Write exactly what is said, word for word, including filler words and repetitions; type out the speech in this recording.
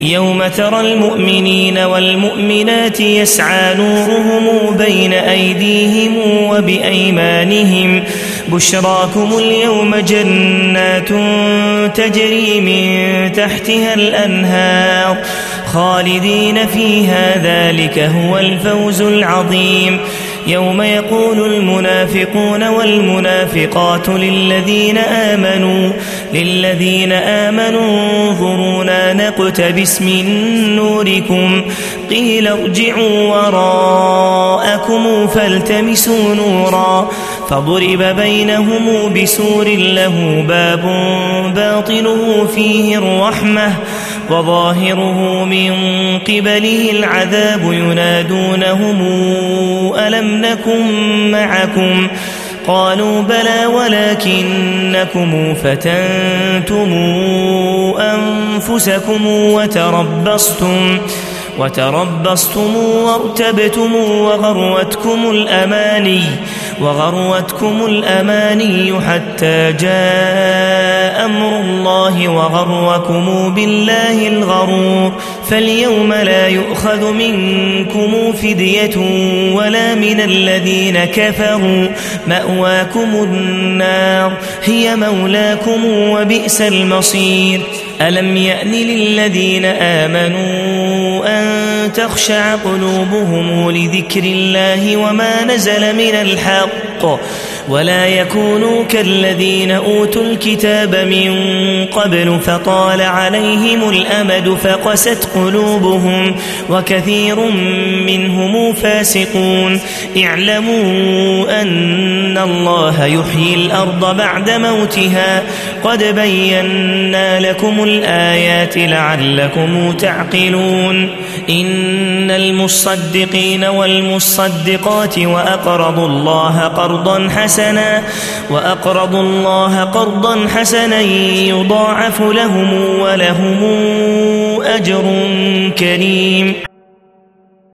يوم ترى المؤمنين والمؤمنات يسعى نورهم بين أيديهم وبأيمانهم بشراكم اليوم جنات تجري من تحتها الأنهار خالدين فيها ذلك هو الفوز العظيم. يوم يقول المنافقون والمنافقات للذين آمنوا للذين آمنوا انظرونا نقتبس من نوركم قيل ارجعوا وراءكم فالتمسوا نورا فضرب بينهم بسور له باب باطنه فيه الرحمة وظاهره من قبله العذاب ينادونهم ألم نكن معكم قالوا بلى ولكنكم فتنتم أنفسكم وتربصتم وتربصتم وارتبتم وغروتكم الأماني وغروتكم الأماني حتى جاء أمر الله وغركم بالله الغرور. فاليوم لا يؤخذ منكم فدية ولا من الذين كفروا مأواكم النار هي مولاكم وبئس المصير. ألم يأن للذين آمنوا أن تخشع قلوبهم لذكر الله وما نزل من الحق ولا يكونوا كالذين أوتوا الكتاب من قبل فطال عليهم الأمد فقست قلوبهم وكثير منهم فاسقون. اعلموا أن الله يحيي الأرض بعد موتها قد بينا لكم الآيات لعلكم تعقلون. إن المصدقين والمصدقات وأقرضوا الله قرضا حسنا وأقرضوا الله قرضا حسنا يضاعف لهم ولهم أجر كريم.